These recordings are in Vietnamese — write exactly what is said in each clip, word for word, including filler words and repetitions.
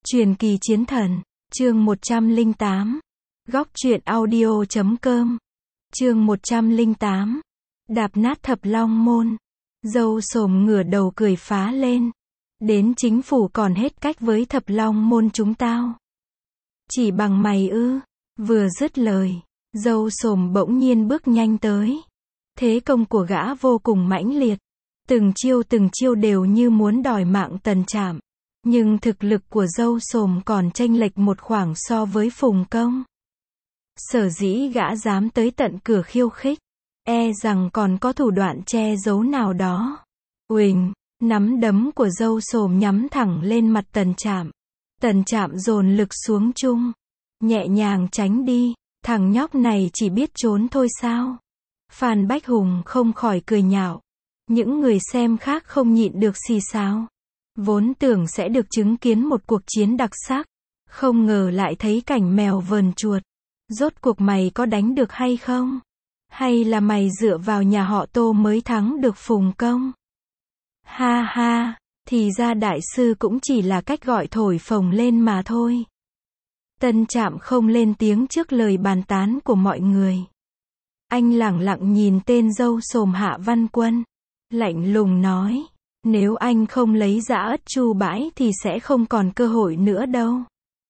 Truyền kỳ chiến thần, chương một trăm lẻ tám. Góc truyện audio chấm com. Chương một trăm lẻ tám. Đạp nát Thập Long môn. Dâu xồm ngửa đầu cười phá lên. Đến chính phủ còn hết cách với Thập Long môn chúng tao. Chỉ bằng mày ư? Vừa dứt lời, dâu xồm bỗng nhiên bước nhanh tới. Thế công của gã vô cùng mãnh liệt. Từng chiêu từng chiêu đều như muốn đòi mạng Tần Trạm. Nhưng thực lực của dâu xồm còn chênh lệch một khoảng so với Phùng Công. Sở dĩ gã dám tới tận cửa khiêu khích, e rằng còn có thủ đoạn che giấu nào đó. Uỳnh, nắm đấm của dâu xồm nhắm thẳng lên mặt Tần Trạm. Tần Trạm dồn lực xuống chung, nhẹ nhàng tránh đi. Thằng nhóc này chỉ biết trốn thôi sao? Phan Bách Hùng không khỏi cười nhạo. Những người xem khác không nhịn được xì xào. Vốn tưởng sẽ được chứng kiến một cuộc chiến đặc sắc, không ngờ lại thấy cảnh mèo vờn chuột. Rốt cuộc mày có đánh được hay không? Hay là mày dựa vào nhà họ Tô mới thắng được Phùng Công? Ha ha, thì ra đại sư cũng chỉ là cách gọi thổi phồng lên mà thôi. Tân Trạm không lên tiếng trước lời bàn tán của mọi người. Anh lẳng lặng nhìn tên dâu xồm Hạ Văn Quân, lạnh lùng nói. Nếu anh không lấy Dã Ất Chu bãi thì sẽ không còn cơ hội nữa đâu.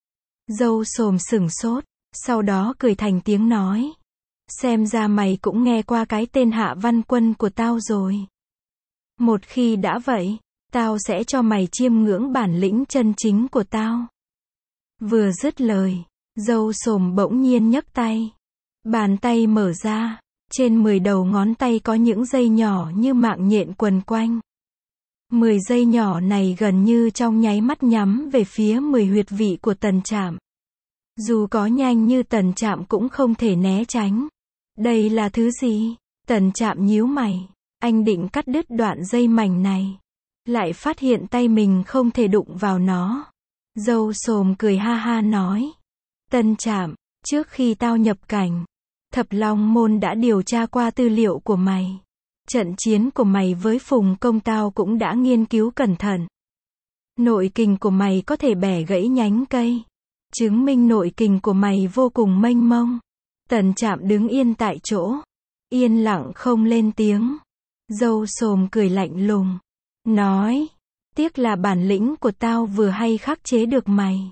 Dâu xồm sửng sốt, sau đó cười thành tiếng nói. Xem ra mày cũng nghe qua cái tên Hạ Văn Quân của tao rồi. Một khi đã vậy, tao sẽ cho mày chiêm ngưỡng bản lĩnh chân chính của tao. Vừa dứt lời, dâu xồm bỗng nhiên nhấc tay. Bàn tay mở ra, trên mười đầu ngón tay có những dây nhỏ như mạng nhện quần quanh. Mười dây nhỏ này gần như trong nháy mắt nhắm về phía mười huyệt vị của Tần Trạm. Dù có nhanh như Tần Trạm cũng không thể né tránh. Đây là thứ gì? Tần Trạm nhíu mày. Anh định cắt đứt đoạn dây mảnh này. Lại phát hiện tay mình không thể đụng vào nó. Dâu xồm cười ha ha nói. Tần Trạm, trước khi tao nhập cảnh, Thập Long môn đã điều tra qua tư liệu của mày. Trận chiến của mày với Phùng Công tao cũng đã nghiên cứu cẩn thận. Nội kình của mày có thể bẻ gãy nhánh cây. Chứng minh nội kình của mày vô cùng mênh mông. Tần Trạm đứng yên tại chỗ. Yên lặng không lên tiếng. Dâu xồm cười lạnh lùng. Nói. Tiếc là bản lĩnh của tao vừa hay khắc chế được mày.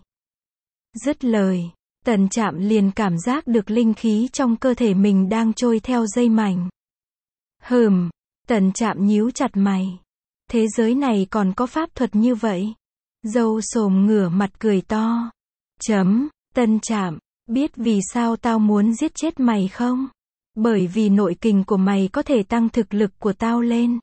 Dứt lời, Tần Trạm liền cảm giác được linh khí trong cơ thể mình đang trôi theo dây mảnh. Hừm, Tần Trạm nhíu chặt mày. Thế giới này còn có pháp thuật như vậy? Dâu xồm ngửa mặt cười to. Chấm, Tần Trạm, biết vì sao tao muốn giết chết mày không? Bởi vì nội kình của mày có thể tăng thực lực của tao lên.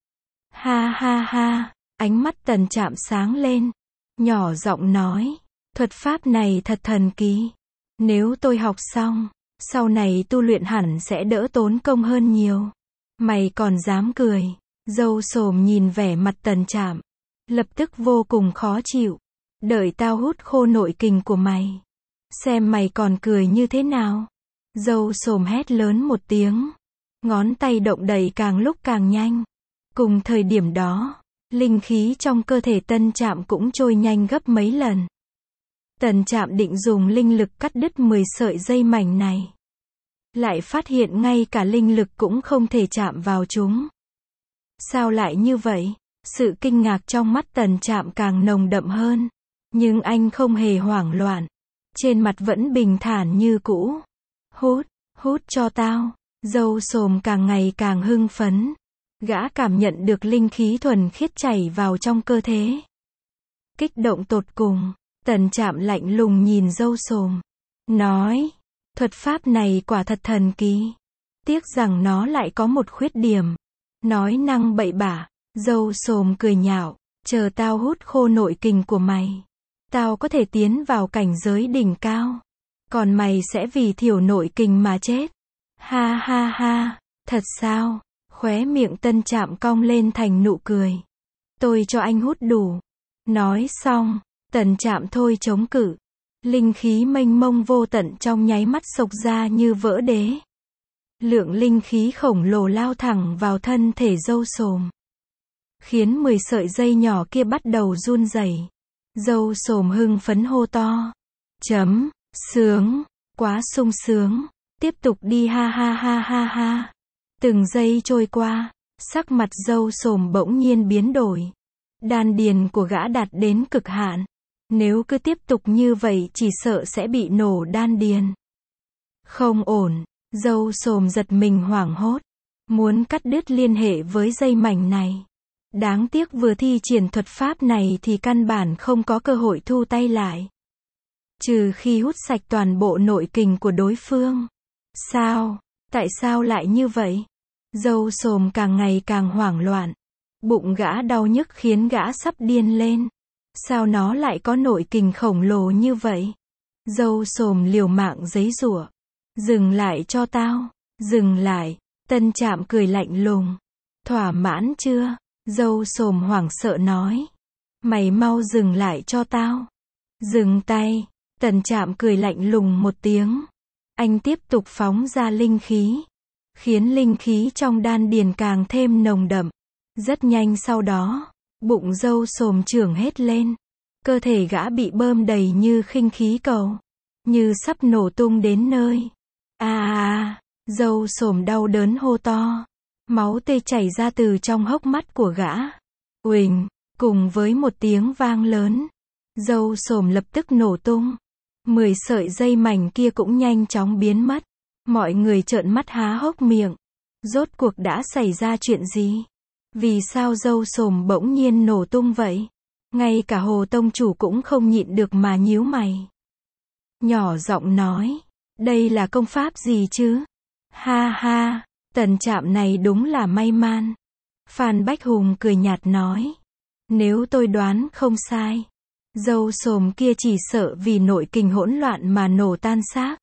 Ha ha ha, ánh mắt Tần Trạm sáng lên. Nhỏ giọng nói, thuật pháp này thật thần kỳ. Nếu tôi học xong, sau này tu luyện hẳn sẽ đỡ tốn công hơn nhiều. Mày còn dám cười? Dâu xồm nhìn vẻ mặt Tần Trạm, lập tức vô cùng khó chịu. Đợi tao hút khô nội kình của mày, xem mày còn cười như thế nào. Dâu xồm hét lớn một tiếng, ngón tay động đậy càng lúc càng nhanh. Cùng thời điểm đó, linh khí trong cơ thể Tân Trạm cũng trôi nhanh gấp mấy lần. Tần Trạm định dùng linh lực cắt đứt mười sợi dây mảnh này. Lại phát hiện ngay cả linh lực cũng không thể chạm vào chúng. Sao lại như vậy? Sự kinh ngạc trong mắt Tần Trạm càng nồng đậm hơn. Nhưng anh không hề hoảng loạn. Trên mặt vẫn bình thản như cũ. Hút, hút cho tao. Dâu xồm càng ngày càng hưng phấn. Gã cảm nhận được linh khí thuần khiết chảy vào trong cơ thể. Kích động tột cùng, Tần Trạm lạnh lùng nhìn dâu xồm. Nói. Thuật pháp này quả thật thần kỳ. Tiếc rằng nó lại có một khuyết điểm. Nói năng bậy bạ. Dâu xồm cười nhạo. Chờ tao hút khô nội kình của mày, tao có thể tiến vào cảnh giới đỉnh cao. Còn mày sẽ vì thiểu nội kình mà chết. Ha ha ha. Thật sao? Khóe miệng Tân Trạm cong lên thành nụ cười. Tôi cho anh hút đủ. Nói xong, Tần Trạm thôi chống cự. Linh khí mênh mông vô tận trong nháy mắt xộc ra như vỡ đế. Lượng linh khí khổng lồ lao thẳng vào thân thể dâu xồm, khiến mười sợi dây nhỏ kia bắt đầu run rẩy. Dâu xồm hưng phấn hô to. Chấm, sướng, quá sung sướng, tiếp tục đi ha ha ha ha ha. Từng giây trôi qua, sắc mặt dâu xồm bỗng nhiên biến đổi. Đan điền của gã đạt đến cực hạn. Nếu cứ tiếp tục như vậy chỉ sợ sẽ bị nổ đan điền. Không ổn, dâu xồm giật mình hoảng hốt. Muốn cắt đứt liên hệ với dây mảnh này. Đáng tiếc vừa thi triển thuật pháp này thì căn bản không có cơ hội thu tay lại. Trừ khi hút sạch toàn bộ nội kình của đối phương. Sao? Tại sao lại như vậy? Dâu xồm càng ngày càng hoảng loạn. Bụng gã đau nhức khiến gã sắp điên lên. Sao nó lại có nội kình khổng lồ như vậy? Dâu xồm liều mạng giãy giụa. Dừng lại cho tao. Dừng lại. Tân Trạm cười lạnh lùng. Thỏa mãn chưa? Dâu xồm hoảng sợ nói. Mày mau dừng lại cho tao. Dừng tay. Tân Trạm cười lạnh lùng một tiếng. Anh tiếp tục phóng ra linh khí. Khiến linh khí trong đan điền càng thêm nồng đậm. Rất nhanh sau đó, bụng dâu xồm trưởng hết lên. Cơ thể gã bị bơm đầy như khinh khí cầu. Như sắp nổ tung đến nơi. À à, dâu xồm đau đớn hô to. Máu tươi chảy ra từ trong hốc mắt của gã. Uỳnh, cùng với một tiếng vang lớn. Dâu xồm lập tức nổ tung. Mười sợi dây mảnh kia cũng nhanh chóng biến mất. Mọi người trợn mắt há hốc miệng. Rốt cuộc đã xảy ra chuyện gì? Vì sao dâu xồm bỗng nhiên nổ tung vậy? Ngay cả Hồ tông chủ cũng không nhịn được mà nhíu mày. Nhỏ giọng nói. Đây là công pháp gì chứ? Ha ha, Tần Trạm này đúng là may man. Phan Bách Hùng cười nhạt nói. Nếu tôi đoán không sai. Dâu xồm kia chỉ sợ vì nội kình hỗn loạn mà nổ tan xác.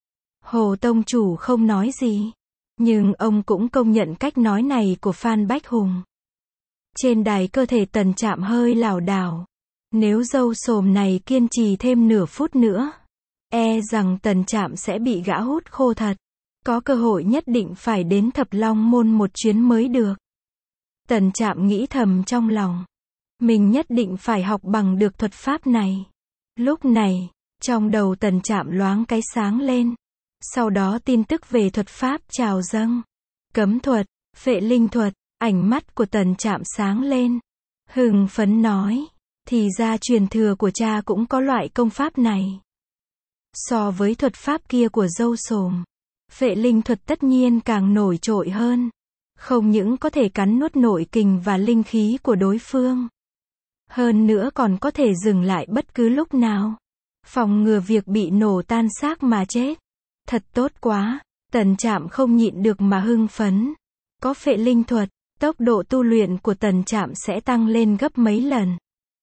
Hồ tông chủ không nói gì. Nhưng ông cũng công nhận cách nói này của Phan Bách Hùng. Trên đài cơ thể Tần Trạm hơi lảo đảo. Nếu dâu xồm này kiên trì thêm nửa phút nữa, e rằng Tần Trạm sẽ bị gã hút khô thật. Có cơ hội nhất định phải đến Thập Long Môn một chuyến mới được. Tần Trạm nghĩ thầm trong lòng. Mình nhất định phải học bằng được thuật pháp này. Lúc này, trong đầu Tần Trạm loáng cái sáng lên. Sau đó tin tức về thuật pháp trào dâng. Cấm thuật, phệ linh thuật, ánh mắt của Tần Trạm sáng lên. Hưng phấn nói. Thì ra truyền thừa của cha cũng có loại công pháp này. So với thuật pháp kia của dâu xồm, phệ linh thuật tất nhiên càng nổi trội hơn. Không những có thể cắn nuốt nội kình và linh khí của đối phương. Hơn nữa còn có thể dừng lại bất cứ lúc nào. Phòng ngừa việc bị nổ tan xác mà chết. Thật tốt quá, Tần Trạm không nhịn được mà hưng phấn. Có phệ linh thuật, tốc độ tu luyện của Tần Trạm sẽ tăng lên gấp mấy lần.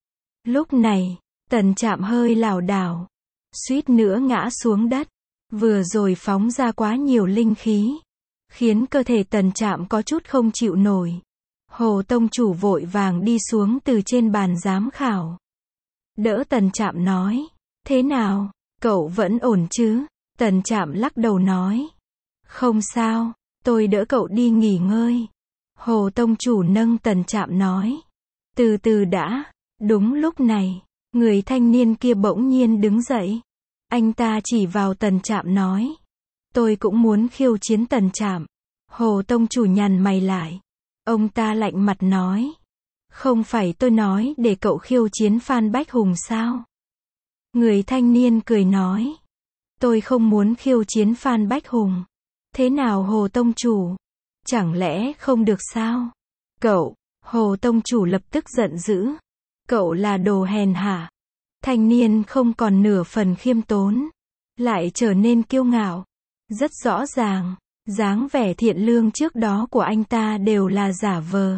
Lúc này, Tần Trạm hơi lảo đảo, suýt nữa ngã xuống đất. Vừa rồi phóng ra quá nhiều linh khí, khiến cơ thể Tần Trạm có chút không chịu nổi. Hồ tông chủ vội vàng đi xuống từ trên bàn giám khảo. Đỡ Tần Trạm nói. Thế nào, cậu vẫn ổn chứ? Tần Trạm lắc đầu nói. Không sao, tôi đỡ cậu đi nghỉ ngơi. Hồ tông chủ nâng Tần Trạm nói. Từ từ đã. Đúng lúc này, người thanh niên kia bỗng nhiên đứng dậy. Anh ta chỉ vào Tần Trạm nói. Tôi cũng muốn khiêu chiến Tần Trạm. Hồ tông chủ nhằn mày lại. Ông ta lạnh mặt nói. Không phải tôi nói để cậu khiêu chiến Phan Bách Hùng sao? Người thanh niên cười nói. Tôi không muốn khiêu chiến Phan Bách Hùng. Thế nào Hồ tông chủ? Chẳng lẽ không được sao? Cậu, Hồ tông chủ lập tức giận dữ. Cậu là đồ hèn hạ. Thanh niên không còn nửa phần khiêm tốn. Lại trở nên kiêu ngạo. Rất rõ ràng, dáng vẻ thiện lương trước đó của anh ta đều là giả vờ.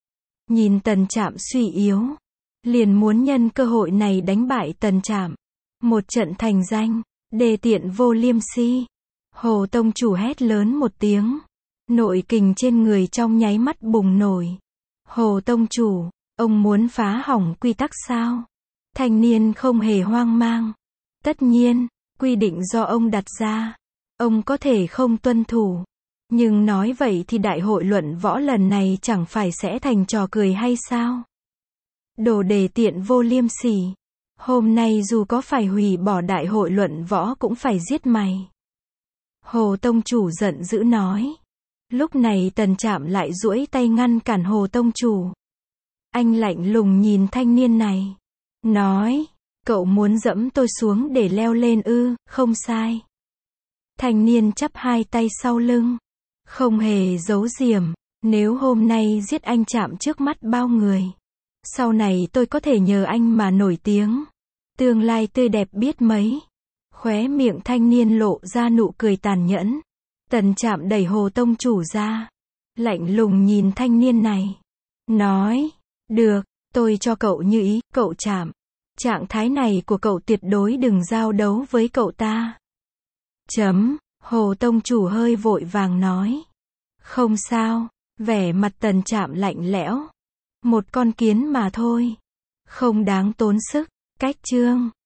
Nhìn Tần Trạm suy yếu, liền muốn nhân cơ hội này đánh bại Tần Trạm. Một trận thành danh, đề tiện vô liêm si. Hồ tông chủ hét lớn một tiếng. Nội kình trên người trong nháy mắt bùng nổi. Hồ tông chủ, ông muốn phá hỏng quy tắc sao? Thanh niên không hề hoang mang. Tất nhiên, quy định do ông đặt ra. Ông có thể không tuân thủ. Nhưng nói vậy thì đại hội luận võ lần này chẳng phải sẽ thành trò cười hay sao? Đồ đề tiện vô liêm sỉ. Hôm nay dù có phải hủy bỏ đại hội luận võ cũng phải giết mày. Hồ tông chủ giận dữ nói. Lúc này Tần Trạm lại duỗi tay ngăn cản Hồ tông chủ. Anh lạnh lùng nhìn thanh niên này. Nói, cậu muốn dẫm tôi xuống để leo lên ư, không sai. Thanh niên chắp hai tay sau lưng. Không hề giấu giếm, nếu hôm nay giết anh Trạm trước mắt bao người. Sau này tôi có thể nhờ anh mà nổi tiếng. Tương lai tươi đẹp biết mấy. Khóe miệng thanh niên lộ ra nụ cười tàn nhẫn. Tần Trạm đẩy Hồ tông chủ ra. Lạnh lùng nhìn thanh niên này. Nói, được, tôi cho cậu như ý, cậu Trạm. Trạng thái này của cậu tuyệt đối đừng giao đấu với cậu ta. Chấm, Hồ tông chủ hơi vội vàng nói. Không sao, vẻ mặt Tần Trạm lạnh lẽo. Một con kiến mà thôi. Không đáng tốn sức, cách chương.